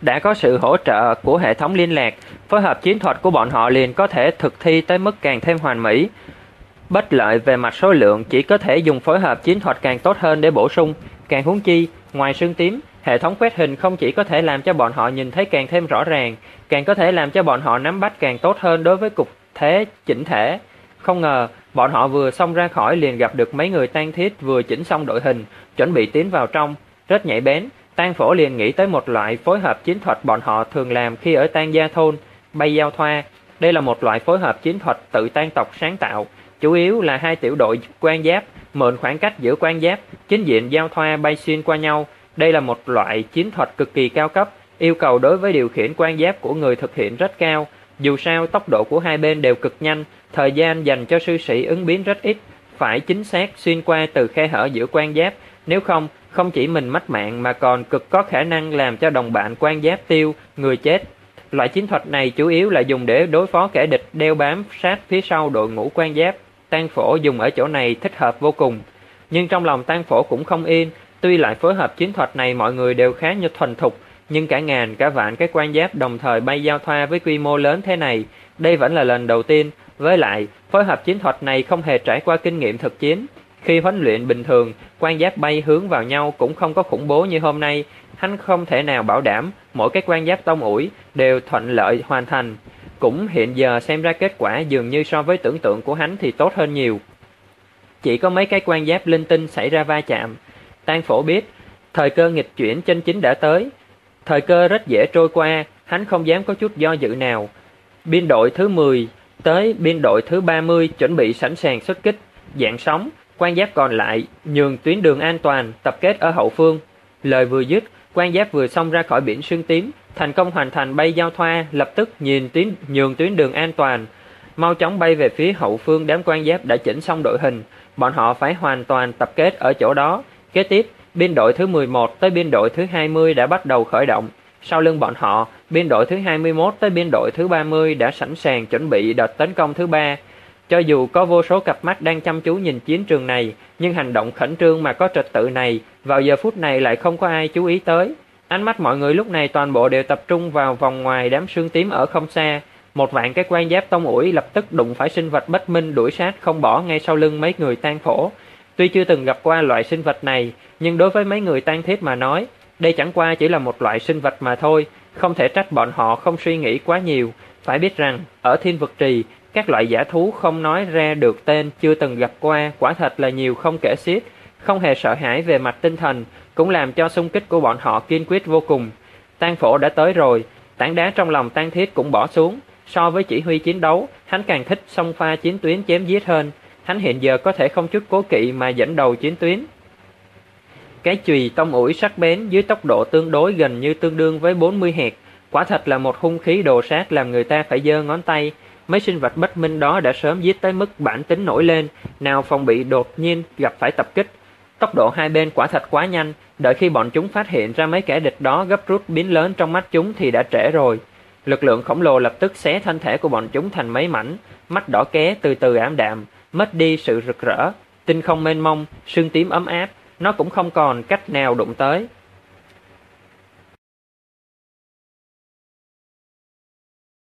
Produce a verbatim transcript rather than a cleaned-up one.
Đã có sự hỗ trợ của hệ thống liên lạc, phối hợp chiến thuật của bọn họ liền có thể thực thi tới mức càng thêm hoàn mỹ. Bất lợi về mặt số lượng chỉ có thể dùng phối hợp chiến thuật càng tốt hơn để bổ sung. Càng huống chi, ngoài xương tím, hệ thống quét hình không chỉ có thể làm cho bọn họ nhìn thấy càng thêm rõ ràng, càng có thể làm cho bọn họ nắm bắt càng tốt hơn đối với cục thế chỉnh thể. Không ngờ, bọn họ vừa xông ra khỏi liền gặp được mấy người tang thiết vừa chỉnh xong đội hình, chuẩn bị tiến vào trong. Rất nhạy bén, Tang Phổ liền nghĩ tới một loại phối hợp chiến thuật bọn họ thường làm khi ở Tang Gia thôn, bay giao thoa. Đây là một loại phối hợp chiến thuật tự Tang tộc sáng tạo, chủ yếu là hai tiểu đội quan giáp, mượn khoảng cách giữa quan giáp, chính diện giao thoa bay xuyên qua nhau. Đây là một loại chiến thuật cực kỳ cao cấp, yêu cầu đối với điều khiển quan giáp của người thực hiện rất cao. Dù sao, tốc độ của hai bên đều cực nhanh, thời gian dành cho sư sĩ ứng biến rất ít, phải chính xác xuyên qua từ khe hở giữa quan giáp, nếu không, không chỉ mình mất mạng mà còn cực có khả năng làm cho đồng bạn quan giáp tiêu, người chết. Loại chiến thuật này chủ yếu là dùng để đối phó kẻ địch đeo bám sát phía sau đội ngũ quan giáp. Tang Phổ dùng ở chỗ này thích hợp vô cùng. Nhưng trong lòng Tang Phổ cũng không yên, tuy lại phối hợp chiến thuật này mọi người đều khá như thuần thục, nhưng cả ngàn cả vạn cái quan giáp đồng thời bay giao thoa với quy mô lớn thế này, đây vẫn là lần đầu tiên. Với lại, phối hợp chiến thuật này không hề trải qua kinh nghiệm thực chiến. Khi huấn luyện bình thường, quan giáp bay hướng vào nhau cũng không có khủng bố như hôm nay. Hắn không thể nào bảo đảm mỗi cái quan giáp tông ủi đều thuận lợi hoàn thành. Cũng hiện giờ xem ra kết quả dường như so với tưởng tượng của hắn thì tốt hơn nhiều. Chỉ có mấy cái quan giáp linh tinh xảy ra va chạm. Tang Phổ biết, thời cơ nghịch chuyển chân chính đã tới. Thời cơ rất dễ trôi qua, hắn không dám có chút do dự nào. Biên đội thứ mười tới biên đội thứ ba mươi chuẩn bị sẵn sàng xuất kích. Dạng sóng, quan giáp còn lại nhường tuyến đường an toàn, tập kết ở hậu phương. Lời vừa dứt, quan giáp vừa xông ra khỏi biển sương tím, thành công hoàn thành bay giao thoa, lập tức nhìn tuyến nhường tuyến đường an toàn, mau chóng bay về phía hậu phương. Đám quan giáp đã chỉnh xong đội hình, bọn họ phải hoàn toàn tập kết ở chỗ đó. Kế tiếp, biên đội thứ mười một tới biên đội thứ hai mươi đã bắt đầu khởi động. Sau lưng bọn họ, biên đội thứ hai mươi mốt tới biên đội thứ ba mươi đã sẵn sàng chuẩn bị đợt tấn công thứ ba. Cho dù có vô số cặp mắt đang chăm chú nhìn chiến trường này, nhưng hành động khẩn trương mà có trật tự này, vào giờ phút này lại không có ai chú ý tới. Ánh mắt mọi người lúc này toàn bộ đều tập trung vào vòng ngoài đám sương tím ở không xa. Một vạn cái quan giáp tông ủi lập tức đụng phải sinh vật bất minh đuổi sát không bỏ ngay sau lưng mấy người Tang Phổ. Tuy chưa từng gặp qua loại sinh vật này, nhưng đối với mấy người tang thiết mà nói, đây chẳng qua chỉ là một loại sinh vật mà thôi, không thể trách bọn họ không suy nghĩ quá nhiều. Phải biết rằng, ở Thiên Vực Trì, các loại dã thú không nói ra được tên chưa từng gặp qua quả thật là nhiều không kể xiết, không hề sợ hãi về mặt tinh thần, cũng làm cho xung kích của bọn họ kiên quyết vô cùng. Tang Phổ đã tới rồi, tảng đá trong lòng Tang Thiết cũng bỏ xuống. So với chỉ huy chiến đấu, hắn càng thích xông pha chiến tuyến chém giết hơn. Hắn hiện giờ có thể không chút cố kỵ mà dẫn đầu chiến tuyến. Cái chùy tông ủi sắc bén dưới tốc độ tương đối gần như tương đương với bốn mươi hệt, quả thật là một hung khí đồ sát làm người ta phải giơ ngón tay. Mấy sinh vật bất minh đó đã sớm giết tới mức bản tính nổi lên, nào phòng bị đột nhiên gặp phải tập kích. Tốc độ hai bên quả thật quá nhanh, đợi khi bọn chúng phát hiện ra mấy kẻ địch đó gấp rút biến lớn trong mắt chúng thì đã trễ rồi. Lực lượng khổng lồ lập tức xé thân thể của bọn chúng thành mấy mảnh, mắt đỏ ké từ từ ảm đạm, mất đi sự rực rỡ. Tinh không mênh mông, sương tím ấm áp, nó cũng không còn cách nào đụng tới.